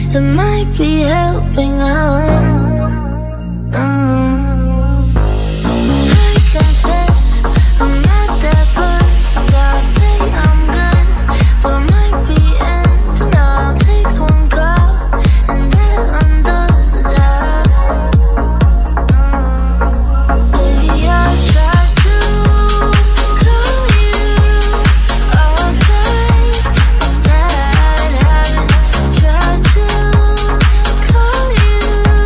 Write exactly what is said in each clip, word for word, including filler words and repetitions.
it might be helping out. Uh. I confess, I'm not that versatile. Say I'm good, but I might be ending now. Takes one call, and that undoes the job. Uh. Baby, I tried to call you all day, but that I haven't. Tried to call you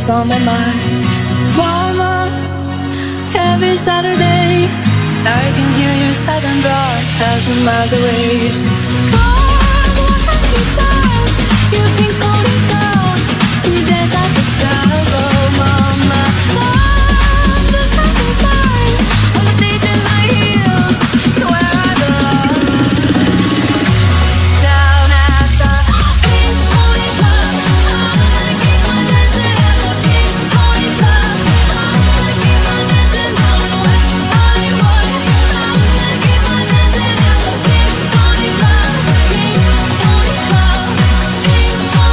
always on my mind. Mama, every Saturday I can hear your silent broad a thousand miles away. So, Mom, what have you done? You've been calling down. You dance at the devil, Mama. Love the sacrifice on the stage in my heels. So where I belong, down at the Pink Pony Club. I'm gonna keep on dancing at the Pink Pony Club. I'm gonna keep on dancing down in West Hollywood. I'm gonna keep on dancing at the Pink Pony Club. Pink Pony Club. Pink Pony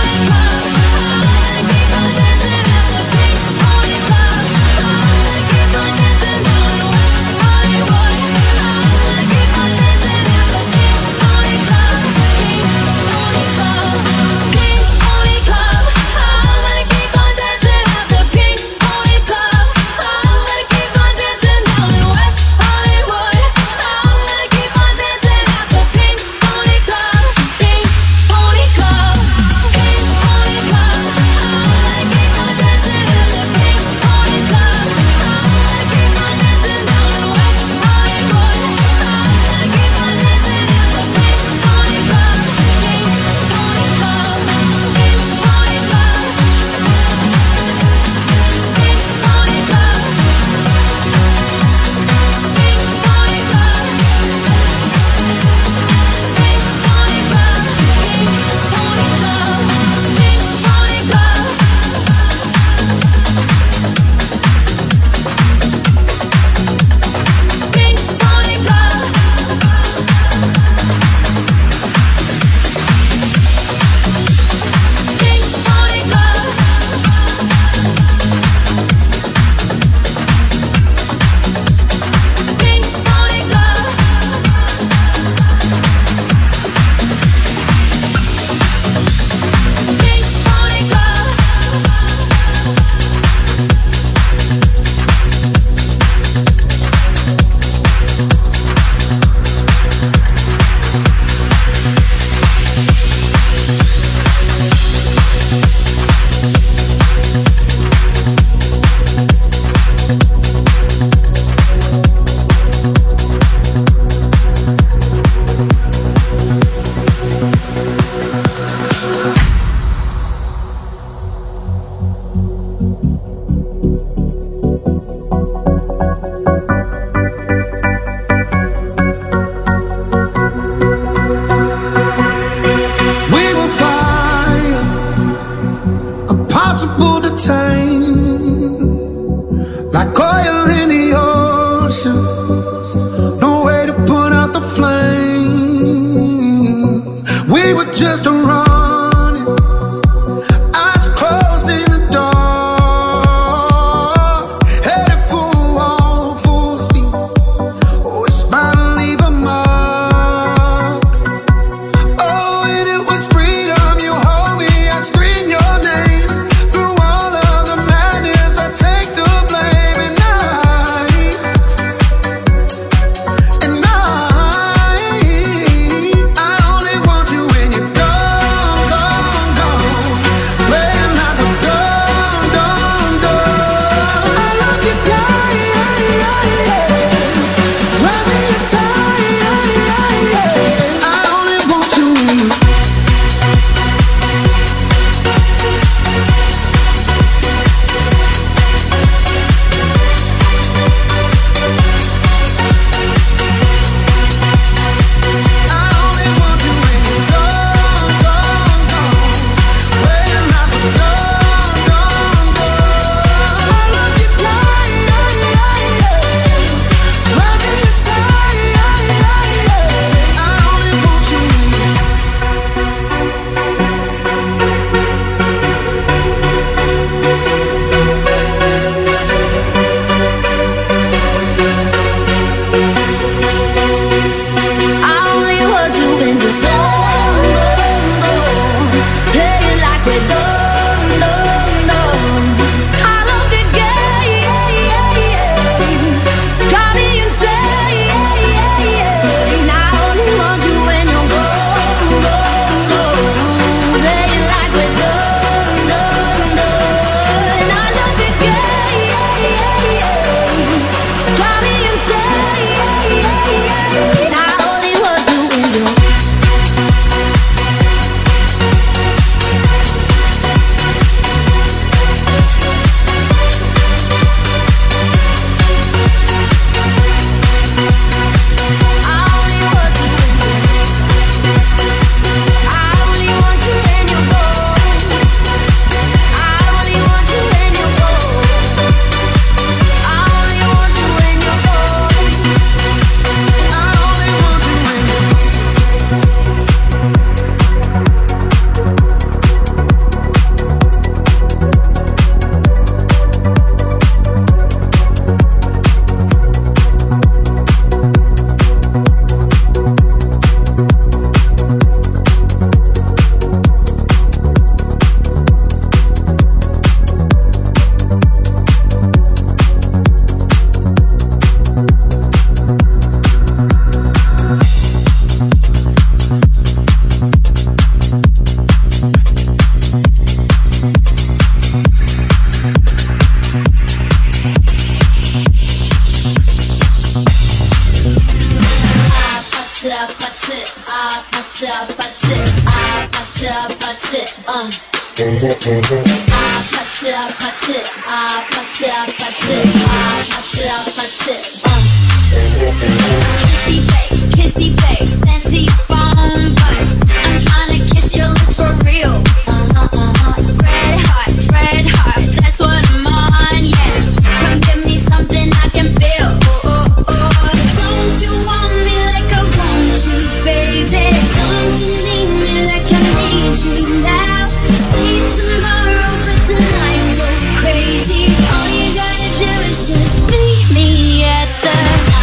Kissy face, kissy face, sent to your phone, but I'm trying to kiss your lips for real. Red hearts, red hearts, that's what I'm on, yeah. Come give me something I can feel. Don't you want me like I want you, baby? Don't you need me like I need you now? Sleep tomorrow, but tonight go crazy. All you gotta do is just meet me at the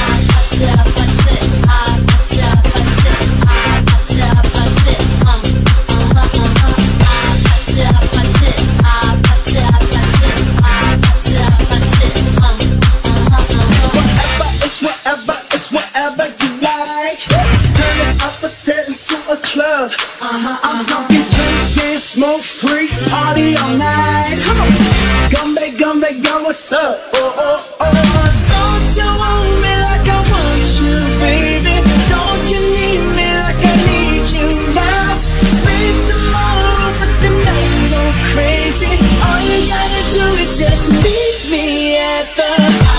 Uh-huh, I'm talking drink, dance, smoke, free, party all night. Come on, Gumbe, Gumbe, Gum, what's up? Oh, oh, oh. Don't you want me like I want you, baby? Don't you need me like I need you now? Sleep tomorrow, but tonight go crazy. All you gotta do is just meet me at the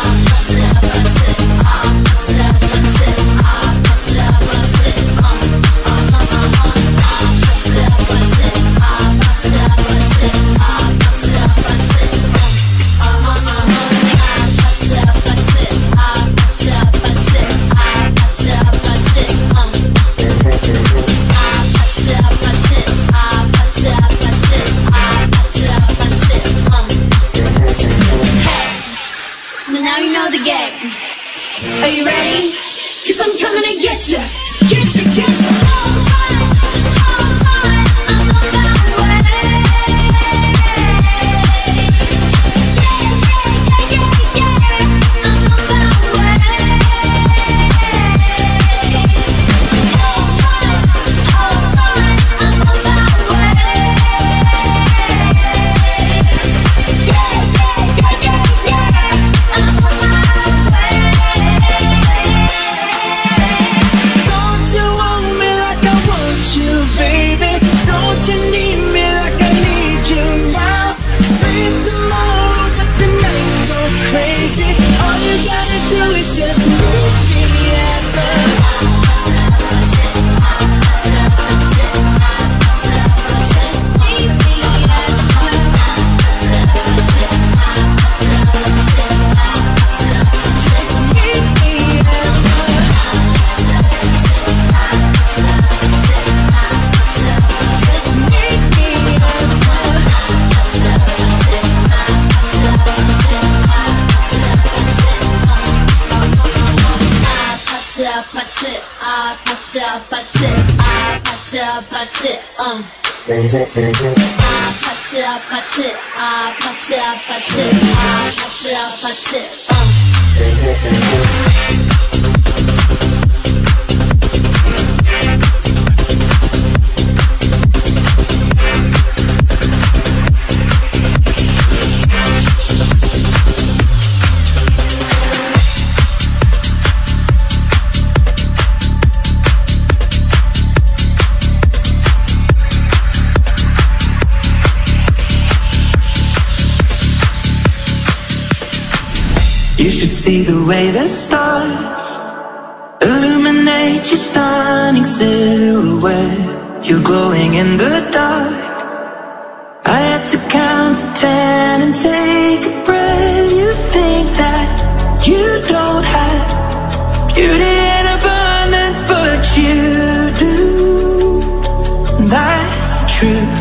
Are you ready? 'Cause I'm coming to get you, get you, get you. Hold tight, hold tight, I'm on my way. Yeah, yeah, yeah, yeah, yeah, I'm on my way. Hold tight, hold tight, I'm on my way. Yeah, yeah, yeah, yeah, yeah, I'm on my way. Don't you want me like I want you, baby? Don't you need me like I need you now? Sleep tomorrow, but tonight go crazy. All you gotta do is just meet me at the just meet me at just meet me at just meet me You should see the way the stars illuminate your stunning silhouette. You're glowing in the dark. I had to count to ten and take a breath. You think that you don't have beauty in abundance, but you do. That's the truth.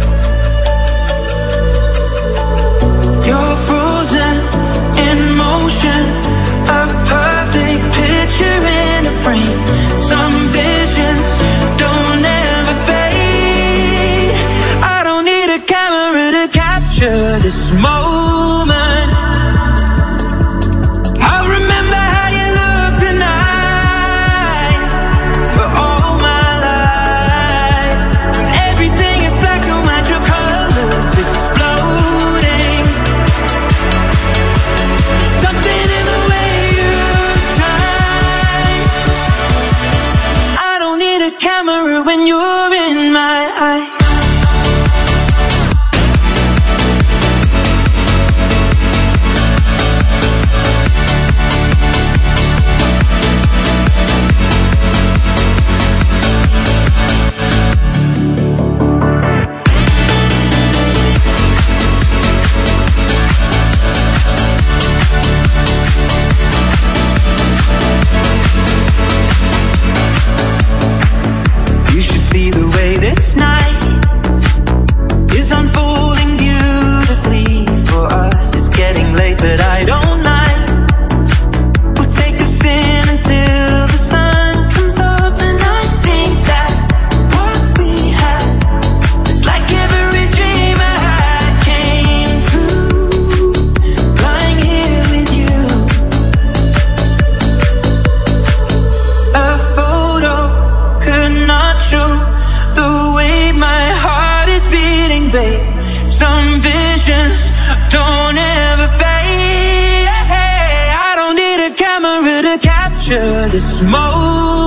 You're frozen in motion, a perfect picture in a frame. Some visions don't ever fade. I don't need a camera to capture this moment. the smoke.